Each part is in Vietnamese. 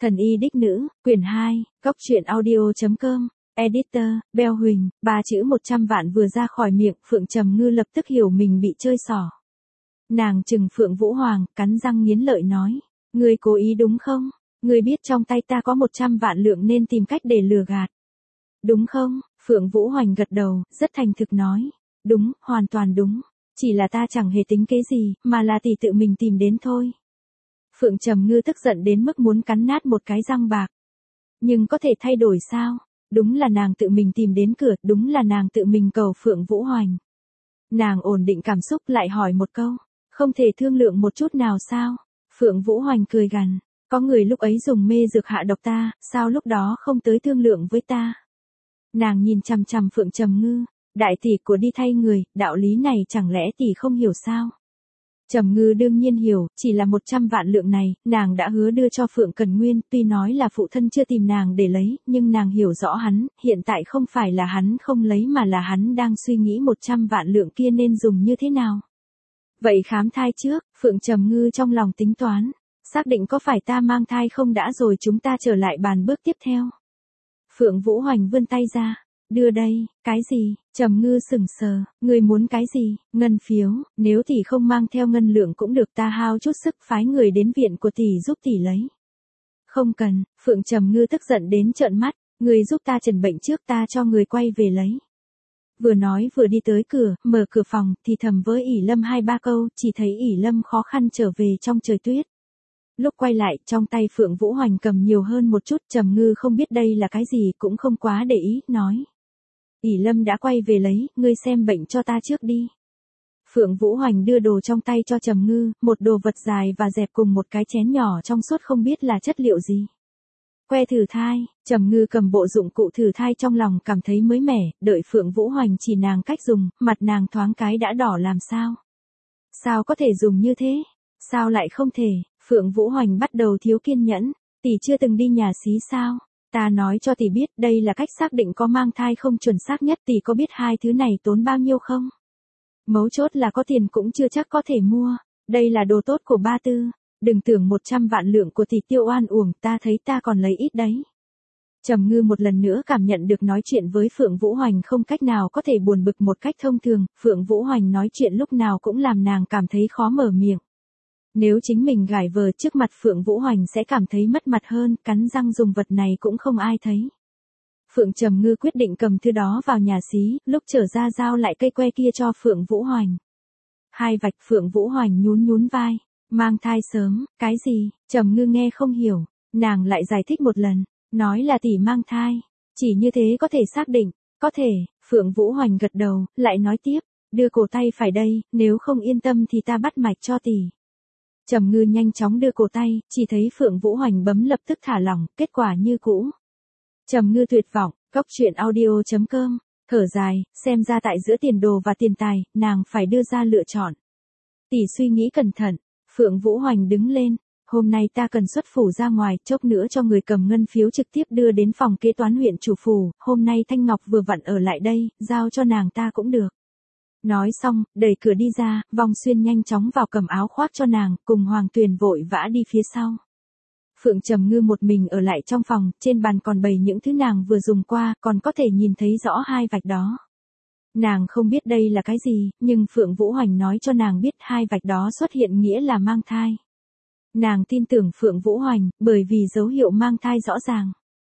Thần y đích nữ, quyển 2, góc truyện audio.com, editor, Beo Huỳnh, 3 chữ 100 vạn vừa ra khỏi miệng, Phượng Trầm Ngư lập tức hiểu mình bị chơi xỏ. Nàng trừng Phượng Vũ Hoàng, cắn răng nghiến lợi nói, ngươi cố ý đúng không? Ngươi biết trong tay ta có 100 vạn lượng nên tìm cách để lừa gạt. Đúng không? Phượng Vũ Hoành gật đầu, rất thành thực nói, đúng, hoàn toàn đúng. Chỉ là ta chẳng hề tính kế gì, mà là tỷ tự mình tìm đến thôi. Phượng Trầm Ngư tức giận đến mức muốn cắn nát một cái răng bạc. Nhưng có thể thay đổi sao? Đúng là nàng tự mình tìm đến cửa, đúng là nàng tự mình cầu Phượng Vũ Hoành. Nàng ổn định cảm xúc lại hỏi một câu, không thể thương lượng một chút nào sao? Phượng Vũ Hoành cười gằn, có người lúc ấy dùng mê dược hạ độc ta, sao lúc đó không tới thương lượng với ta? Nàng nhìn chằm chằm Phượng Trầm Ngư, đại tỷ của đi thay người, đạo lý này chẳng lẽ tỷ không hiểu sao? Trầm Ngư đương nhiên hiểu, chỉ là 100 vạn lượng này, nàng đã hứa đưa cho Phượng Cần Nguyên, tuy nói là phụ thân chưa tìm nàng để lấy, nhưng nàng hiểu rõ hắn, hiện tại không phải là hắn không lấy mà là hắn đang suy nghĩ 100 vạn lượng kia nên dùng như thế nào. Vậy khám thai trước, Phượng Trầm Ngư trong lòng tính toán, xác định có phải ta mang thai không đã rồi chúng ta trở lại bàn bước tiếp theo. Phượng Vũ Hoành vươn tay ra. Đưa đây, cái gì? Trầm Ngư sững sờ, ngươi muốn cái gì? Ngân phiếu, nếu tỷ không mang theo ngân lượng cũng được, ta hao chút sức phái người đến viện của tỷ giúp tỷ lấy. Không cần, Phượng Trầm Ngư tức giận đến trợn mắt, ngươi giúp ta trần bệnh trước, ta cho người quay về lấy. Vừa nói vừa đi tới cửa, mở cửa phòng, thì thầm với ỷ Lâm 2-3 câu, chỉ thấy ỷ Lâm khó khăn trở về trong trời tuyết. Lúc quay lại, trong tay Phượng Vũ Hoành cầm nhiều hơn một chút, Trầm Ngư không biết đây là cái gì cũng không quá để ý, nói. ỷ Lâm đã quay về lấy, ngươi xem bệnh cho ta trước đi. Phượng Vũ Hoành đưa đồ trong tay cho Trầm Ngư, một đồ vật dài và dẹp cùng một cái chén nhỏ trong suốt không biết là chất liệu gì. Que thử thai, Trầm Ngư cầm bộ dụng cụ thử thai trong lòng cảm thấy mới mẻ, đợi Phượng Vũ Hoành chỉ nàng cách dùng, mặt nàng thoáng cái đã đỏ làm sao. Sao có thể dùng như thế? Sao lại không thể? Phượng Vũ Hoành bắt đầu thiếu kiên nhẫn, tỷ chưa từng đi nhà xí sao? Ta nói cho tỷ biết đây là cách xác định có mang thai không chuẩn xác nhất, tỷ có biết hai thứ này tốn bao nhiêu không? Mấu chốt là có tiền cũng chưa chắc có thể mua, đây là đồ tốt của ba tư, đừng tưởng 100 vạn lượng của tỷ tiêu oan uổng, ta thấy ta còn lấy ít đấy. Trầm Ngư một lần nữa cảm nhận được nói chuyện với Phượng Vũ Hoành không cách nào có thể buồn bực một cách thông thường, Phượng Vũ Hoành nói chuyện lúc nào cũng làm nàng cảm thấy khó mở miệng. Nếu chính mình gài vờ trước mặt Phượng Vũ Hoành sẽ cảm thấy mất mặt hơn, cắn răng dùng vật này cũng không ai thấy. Phượng Trầm Ngư quyết định cầm thứ đó vào nhà xí, lúc trở ra giao lại cây que kia cho Phượng Vũ Hoành. Hai vạch Phượng Vũ Hoành nhún nhún vai, mang thai sớm, cái gì? Trầm Ngư nghe không hiểu, nàng lại giải thích một lần, nói là tỷ mang thai, chỉ như thế có thể xác định, có thể, Phượng Vũ Hoành gật đầu, lại nói tiếp, đưa cổ tay phải đây, nếu không yên tâm thì ta bắt mạch cho tỷ. Trầm Ngư nhanh chóng đưa cổ tay, chỉ thấy Phượng Vũ Hoành bấm lập tức thả lỏng, kết quả như cũ. Trầm Ngư tuyệt vọng, góc truyện audio.com, thở dài, xem ra tại giữa tiền đồ và tiền tài, nàng phải đưa ra lựa chọn. Tỷ suy nghĩ cẩn thận, Phượng Vũ Hoành đứng lên, hôm nay ta cần xuất phủ ra ngoài, chốc nữa cho người cầm ngân phiếu trực tiếp đưa đến phòng kế toán huyện chủ phủ, hôm nay Thanh Ngọc vừa vặn ở lại đây, giao cho nàng ta cũng được. Nói xong, đẩy cửa đi ra, Vong Xuyên nhanh chóng vào cầm áo khoác cho nàng, cùng Hoàng Tuyền vội vã đi phía sau. Phượng Trầm Ngư một mình ở lại trong phòng, trên bàn còn bày những thứ nàng vừa dùng qua, còn có thể nhìn thấy rõ hai vạch đó. Nàng không biết đây là cái gì, nhưng Phượng Vũ Hoành nói cho nàng biết hai vạch đó xuất hiện nghĩa là mang thai. Nàng tin tưởng Phượng Vũ Hoành, bởi vì dấu hiệu mang thai rõ ràng.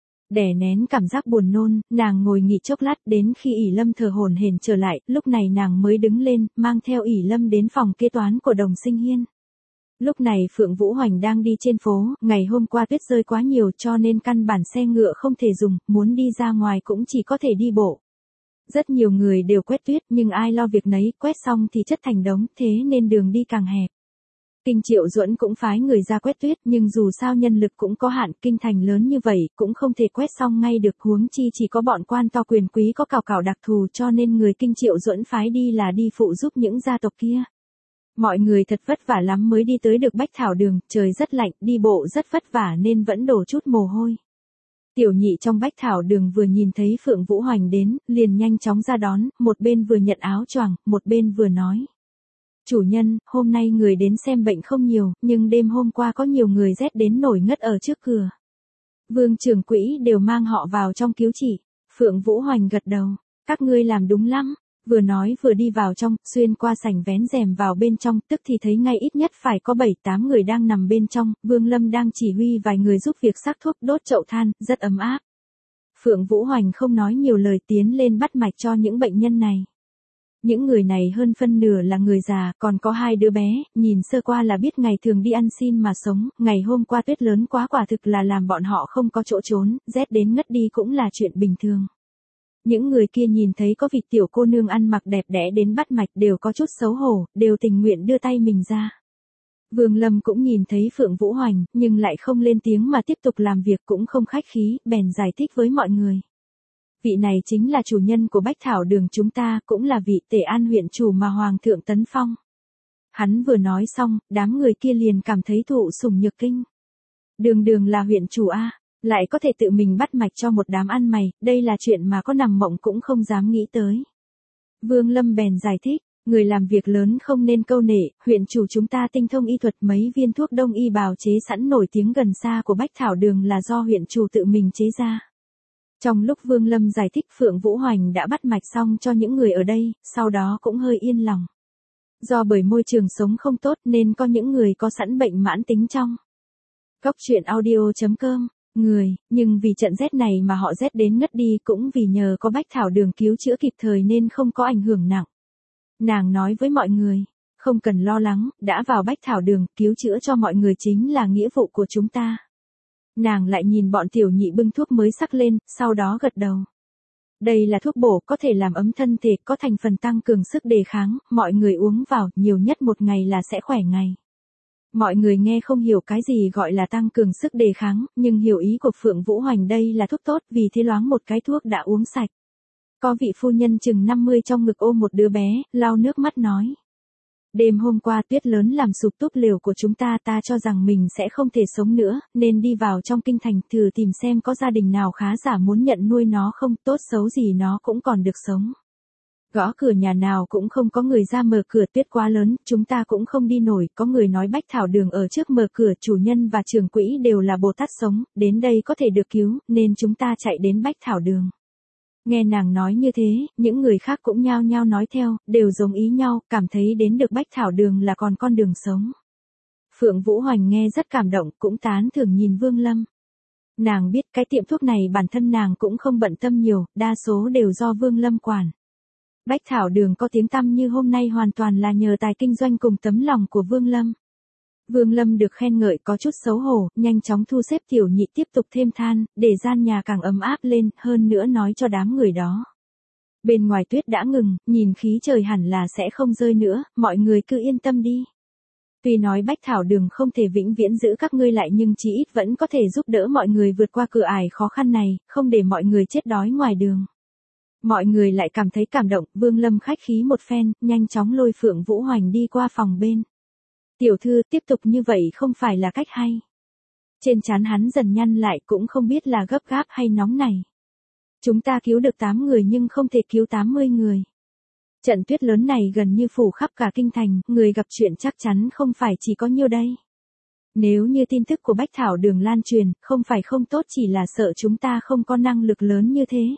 Đè nén cảm giác buồn nôn, nàng ngồi nghỉ chốc lát đến khi ỷ Lâm thở hổn hển trở lại, lúc này nàng mới đứng lên, mang theo ỷ Lâm đến phòng kế toán của Đồng Sinh Hiên. Lúc này Phượng Vũ Hoành đang đi trên phố, ngày hôm qua tuyết rơi quá nhiều cho nên căn bản xe ngựa không thể dùng, muốn đi ra ngoài cũng chỉ có thể đi bộ. Rất nhiều người đều quét tuyết nhưng ai lo việc nấy, quét xong thì chất thành đống, thế nên đường đi càng hẹp. Kinh Triệu Duẫn cũng phái người ra quét tuyết nhưng dù sao nhân lực cũng có hạn, kinh thành lớn như vậy cũng không thể quét xong ngay được, huống chi chỉ có bọn quan to quyền quý có cào cào đặc thù cho nên người Kinh Triệu Duẫn phái đi là đi phụ giúp những gia tộc kia. Mọi người thật vất vả lắm mới đi tới được Bách Thảo Đường, trời rất lạnh, đi bộ rất vất vả nên vẫn đổ chút mồ hôi. Tiểu nhị trong Bách Thảo Đường vừa nhìn thấy Phượng Vũ Hoành đến, liền nhanh chóng ra đón, một bên vừa nhận áo choàng, một bên vừa nói. Chủ nhân, hôm nay người đến xem bệnh không nhiều, nhưng đêm hôm qua có nhiều người rét đến nổi ngất ở trước cửa. Vương trưởng quỹ đều mang họ vào trong cứu chỉ. Phượng Vũ Hoành gật đầu. Các ngươi làm đúng lắm. Vừa nói vừa đi vào trong, xuyên qua sảnh vén rèm vào bên trong, tức thì thấy ngay ít nhất phải có 7-8 người đang nằm bên trong, Vương Lâm đang chỉ huy vài người giúp việc xắc thuốc đốt chậu than, rất ấm áp. Phượng Vũ Hoành không nói nhiều lời tiến lên bắt mạch cho những bệnh nhân này. Những người này hơn phân nửa là người già, còn có 2 đứa bé, nhìn sơ qua là biết ngày thường đi ăn xin mà sống, ngày hôm qua tuyết lớn quá quả thực là làm bọn họ không có chỗ trốn, rét đến ngất đi cũng là chuyện bình thường. Những người kia nhìn thấy có vị tiểu cô nương ăn mặc đẹp đẽ đến bắt mạch đều có chút xấu hổ, đều tình nguyện đưa tay mình ra. Vương Lâm cũng nhìn thấy Phượng Vũ Hoành, nhưng lại không lên tiếng mà tiếp tục làm việc cũng không khách khí, bèn giải thích với mọi người. Vị này chính là chủ nhân của Bách Thảo Đường chúng ta, cũng là vị Tề An huyện chủ mà Hoàng thượng tấn phong. Hắn vừa nói xong, đám người kia liền cảm thấy thụ sủng nhược kinh. Đường là huyện chủ a, lại có thể tự mình bắt mạch cho một đám ăn mày, đây là chuyện mà có nằm mộng cũng không dám nghĩ tới. Vương Lâm bèn giải thích, người làm việc lớn không nên câu nệ, huyện chủ chúng ta tinh thông y thuật, mấy viên thuốc đông y bào chế sẵn nổi tiếng gần xa của Bách Thảo Đường là do huyện chủ tự mình chế ra. Trong lúc Vương Lâm giải thích, Phượng Vũ Hoành đã bắt mạch xong cho những người ở đây, sau đó cũng hơi yên lòng. Do bởi môi trường sống không tốt nên có những người có sẵn bệnh mãn tính trong. Cốc truyện audio.com nhưng vì trận rét này mà họ rét đến ngất đi, cũng vì nhờ có Bách Thảo Đường cứu chữa kịp thời nên không có ảnh hưởng nặng. Nàng nói với mọi người, không cần lo lắng, đã vào Bách Thảo Đường, cứu chữa cho mọi người chính là nghĩa vụ của chúng ta. Nàng lại nhìn bọn tiểu nhị bưng thuốc mới sắc lên, sau đó gật đầu. Đây là thuốc bổ có thể làm ấm thân thể, có thành phần tăng cường sức đề kháng, mọi người uống vào, nhiều nhất 1 ngày là sẽ khỏe ngay. Mọi người nghe không hiểu cái gì gọi là tăng cường sức đề kháng, nhưng hiểu ý của Phượng Vũ Hoành đây là thuốc tốt, vì thế loáng một cái thuốc đã uống sạch. Có vị phu nhân chừng 50 trong ngực ôm một đứa bé, lau nước mắt nói. Đêm hôm qua tuyết lớn làm sụp túp lều của chúng ta, ta cho rằng mình sẽ không thể sống nữa, nên đi vào trong kinh thành thử tìm xem có gia đình nào khá giả muốn nhận nuôi nó không, tốt xấu gì nó cũng còn được sống. Gõ cửa nhà nào cũng không có người ra mở cửa, tuyết quá lớn, chúng ta cũng không đi nổi, có người nói Bách Thảo Đường ở trước mở cửa, chủ nhân và trưởng quỹ đều là Bồ Tát sống, đến đây có thể được cứu, nên chúng ta chạy đến Bách Thảo Đường. Nghe nàng nói như thế, những người khác cũng nhao nhao nói theo, đều giống ý nhau, cảm thấy đến được Bách Thảo Đường là còn con đường sống. Phượng Vũ Hoành nghe rất cảm động, cũng tán thưởng nhìn Vương Lâm. Nàng biết cái tiệm thuốc này bản thân nàng cũng không bận tâm nhiều, đa số đều do Vương Lâm quản. Bách Thảo Đường có tiếng tăm như hôm nay hoàn toàn là nhờ tài kinh doanh cùng tấm lòng của Vương Lâm. Vương Lâm được khen ngợi có chút xấu hổ, nhanh chóng thu xếp tiểu nhị tiếp tục thêm than, để gian nhà càng ấm áp lên, hơn nữa nói cho đám người đó. Bên ngoài tuyết đã ngừng, nhìn khí trời hẳn là sẽ không rơi nữa, mọi người cứ yên tâm đi. Tuy nói Bách Thảo Đường không thể vĩnh viễn giữ các ngươi lại nhưng chí ít vẫn có thể giúp đỡ mọi người vượt qua cửa ải khó khăn này, không để mọi người chết đói ngoài đường. Mọi người lại cảm thấy cảm động, Vương Lâm khách khí một phen, nhanh chóng lôi Phượng Vũ Hoành đi qua phòng bên. Tiểu thư, tiếp tục như vậy không phải là cách hay. Trên trán hắn dần nhăn lại, cũng không biết là gấp gáp hay nóng này. Chúng ta cứu được 8 người nhưng không thể cứu 80 người. Trận tuyết lớn này gần như phủ khắp cả kinh thành, người gặp chuyện chắc chắn không phải chỉ có nhiêu đây. Nếu như tin tức của Bách Thảo Đường lan truyền, không phải không tốt, chỉ là sợ chúng ta không có năng lực lớn như thế.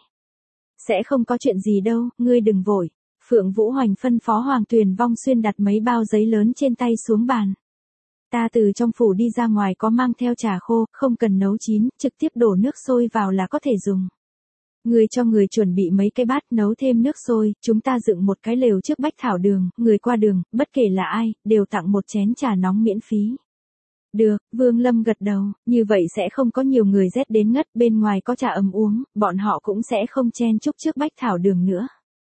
Sẽ không có chuyện gì đâu, ngươi đừng vội. Phượng Vũ Hoành phân phó Hoàng Tuyền Vong Xuyên đặt mấy bao giấy lớn trên tay xuống bàn. Ta từ trong phủ đi ra ngoài có mang theo trà khô, không cần nấu chín, trực tiếp đổ nước sôi vào là có thể dùng. Người cho người chuẩn bị mấy cái bát nấu thêm nước sôi, chúng ta dựng một cái lều trước Bách Thảo Đường, người qua đường, bất kể là ai, đều tặng một chén trà nóng miễn phí. Được, Vương Lâm gật đầu, như vậy sẽ không có nhiều người rét đến ngất, bên ngoài có trà ấm uống, bọn họ cũng sẽ không chen chúc trước Bách Thảo Đường nữa.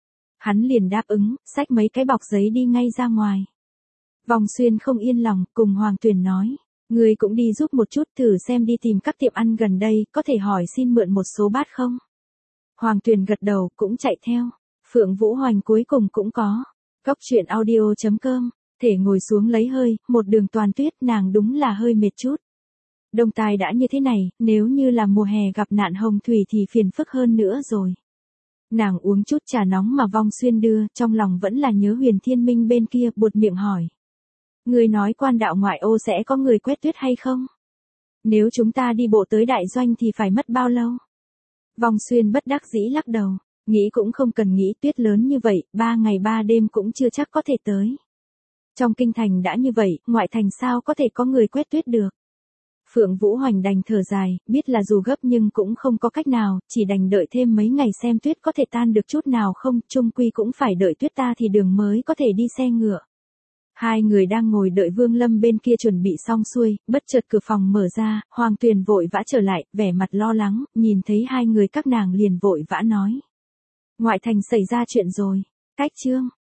Hắn liền đáp ứng, xách mấy cái bọc giấy đi ngay ra ngoài. Vong Xuyên không yên lòng, cùng Hoàng Tuyền nói, người cũng đi giúp một chút, thử xem đi tìm các tiệm ăn gần đây, có thể hỏi xin mượn một số bát không? Hoàng Tuyền gật đầu, cũng chạy theo. Phượng Vũ Hoành cuối cùng cũng có. Cốc truyện audio.com, thể ngồi xuống lấy hơi, một đường toàn tuyết, nàng đúng là hơi mệt chút. Đông tài đã như thế này, nếu như là mùa hè gặp nạn hồng thủy thì phiền phức hơn nữa rồi. Nàng uống chút trà nóng mà Vong Xuyên đưa, trong lòng vẫn là nhớ Huyền Thiên Minh bên kia, buột miệng hỏi. Người nói quan đạo ngoại ô sẽ có người quét tuyết hay không? Nếu chúng ta đi bộ tới đại doanh thì phải mất bao lâu? Vong Xuyên bất đắc dĩ lắc đầu. Nghĩ cũng không cần nghĩ, tuyết lớn như vậy, 3 ngày 3 đêm cũng chưa chắc có thể tới. Trong kinh thành đã như vậy, ngoại thành sao có thể có người quét tuyết được. Phượng Vũ Hoành đành thở dài, biết là dù gấp nhưng cũng không có cách nào, chỉ đành đợi thêm mấy ngày xem tuyết có thể tan được chút nào không, chung quy cũng phải đợi tuyết ta thì đường mới có thể đi xe ngựa. Hai người đang ngồi đợi Vương Lâm bên kia chuẩn bị xong xuôi, bất chợt cửa phòng mở ra, Hoàng Tuyền vội vã trở lại, vẻ mặt lo lắng, nhìn thấy hai người các nàng liền vội vã nói. Ngoại thành xảy ra chuyện rồi. Cách chương